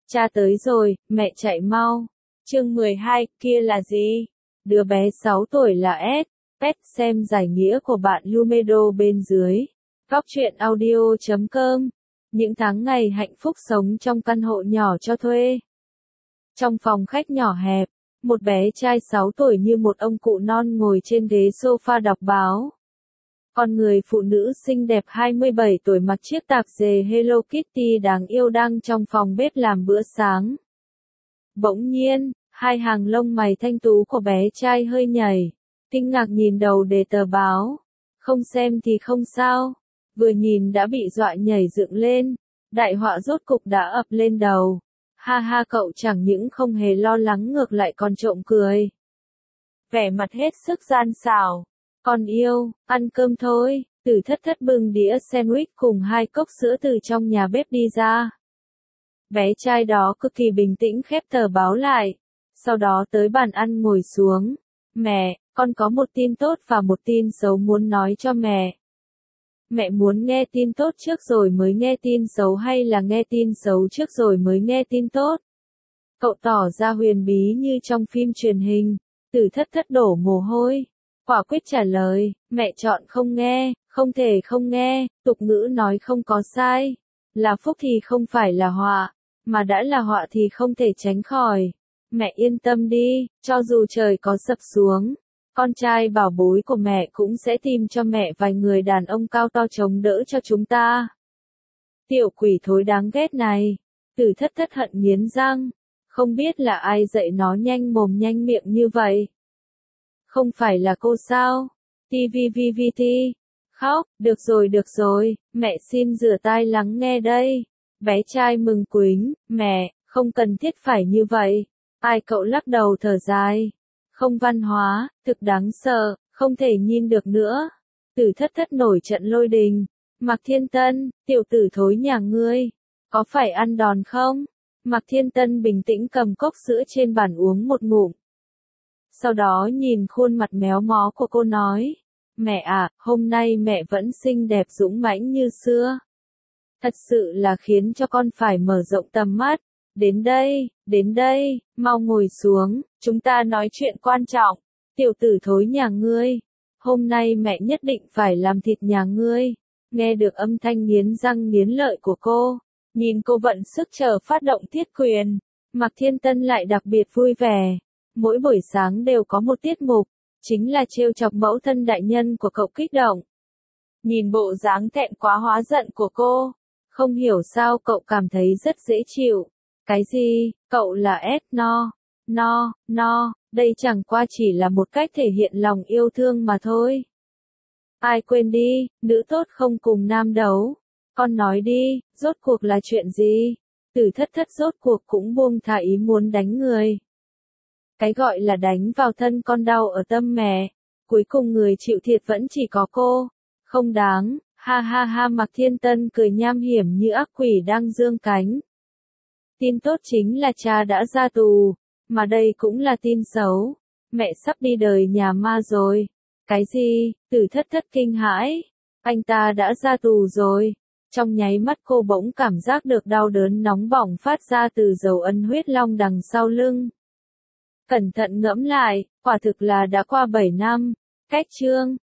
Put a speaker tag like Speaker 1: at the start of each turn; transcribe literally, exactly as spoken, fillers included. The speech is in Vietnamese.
Speaker 1: Cha tới rồi, mẹ chạy mau. Chương mười hai, kia là gì? Đứa bé sáu tuổi là S. Pet xem giải nghĩa của bạn Lumedo bên dưới. Góc truyện audio chấm com. Những tháng ngày hạnh phúc sống trong căn hộ nhỏ cho thuê. Trong phòng khách nhỏ hẹp, một bé trai sáu tuổi như một ông cụ non ngồi trên ghế sofa đọc báo. Còn người phụ nữ xinh đẹp hai mươi bảy tuổi mặc chiếc tạp dề Hello Kitty đáng yêu đang trong phòng bếp làm bữa sáng. Bỗng nhiên, hai hàng lông mày thanh tú của bé trai hơi nhảy, kinh ngạc nhìn đầu đề tờ báo. Không xem thì không sao, vừa nhìn đã bị dọa nhảy dựng lên, đại họa rốt cục đã ập lên đầu. Ha ha, cậu chẳng những không hề lo lắng ngược lại còn trộm cười. Vẻ mặt hết sức gian xảo. Con yêu, ăn cơm thôi. Tử Thất Thất bưng đĩa sandwich cùng hai cốc sữa từ trong nhà bếp đi ra. Bé trai đó cực kỳ bình tĩnh khép tờ báo lại, sau đó tới bàn ăn ngồi xuống. Mẹ, con có một tin tốt và một tin xấu muốn nói cho mẹ. Mẹ muốn nghe tin tốt trước rồi mới nghe tin xấu hay là nghe tin xấu trước rồi mới nghe tin tốt? Cậu tỏ ra huyền bí như trong phim truyền hình. Tử Thất Thất đổ mồ hôi, quả quyết trả lời, mẹ chọn không nghe, không thể không nghe, tục ngữ nói không có sai. Là phúc thì không phải là họa, mà đã là họa thì không thể tránh khỏi. Mẹ yên tâm đi, cho dù trời có sập xuống, con trai bảo bối của mẹ cũng sẽ tìm cho mẹ vài người đàn ông cao to chống đỡ cho chúng ta. Tiểu quỷ thối đáng ghét này. Tử Thất Thất hận nghiến răng. Không biết là ai dạy nó nhanh mồm nhanh miệng như vậy. Không phải là cô sao? tvvvt. Khóc, được rồi được rồi, mẹ xin rửa tai lắng nghe đây. Bé trai mừng quính, mẹ, không cần thiết phải như vậy. Ai cậu lắc đầu thở dài. Không văn hóa, thực đáng sợ, không thể nhìn được nữa. Tử Thất Thất nổi trận lôi đình. Mạc Thiên Tân, tiểu tử thối nhà ngươi, có phải ăn đòn không? Mạc Thiên Tân bình tĩnh cầm cốc sữa trên bàn uống một ngụm. Sau đó nhìn khuôn mặt méo mó của cô nói. Mẹ à, hôm nay mẹ vẫn xinh đẹp dũng mãnh như xưa. Thật sự là khiến cho con phải mở rộng tầm mắt. Đến đây, đến đây, mau ngồi xuống, chúng ta nói chuyện quan trọng. Tiểu tử thối nhà ngươi, hôm nay mẹ nhất định phải làm thịt nhà ngươi. Nghe được âm thanh nghiến răng nghiến lợi của cô, nhìn cô vận sức chờ phát động thiết quyền, Mạc Thiên Tân lại đặc biệt vui vẻ. Mỗi buổi sáng đều có một tiết mục, chính là trêu chọc mẫu thân đại nhân của cậu kích động. Nhìn bộ dáng thẹn quá hóa giận của cô, không hiểu sao cậu cảm thấy rất dễ chịu. Cái gì, cậu là S no, no, no, đây chẳng qua chỉ là một cách thể hiện lòng yêu thương mà thôi. Ai quên đi, nữ tốt không cùng nam đấu. Con nói đi, rốt cuộc là chuyện gì? Tử Thất Thất rốt cuộc cũng buông thả ý muốn đánh người. Cái gọi là đánh vào thân con đau ở tâm mẹ, cuối cùng người chịu thiệt vẫn chỉ có cô. Không đáng, ha ha ha. Mạc Thiên Tân cười nham hiểm như ác quỷ đang dương cánh. Tin tốt chính là cha đã ra tù, mà đây cũng là tin xấu. Mẹ sắp đi đời nhà ma rồi. Cái gì? Tử Thất Thất kinh hãi. Anh ta đã ra tù rồi. Trong nháy mắt cô bỗng cảm giác được đau đớn nóng bỏng phát ra từ dấu ấn huyết long đằng sau lưng. Cẩn thận ngẫm lại, quả thực là đã qua bảy năm. Cách chương,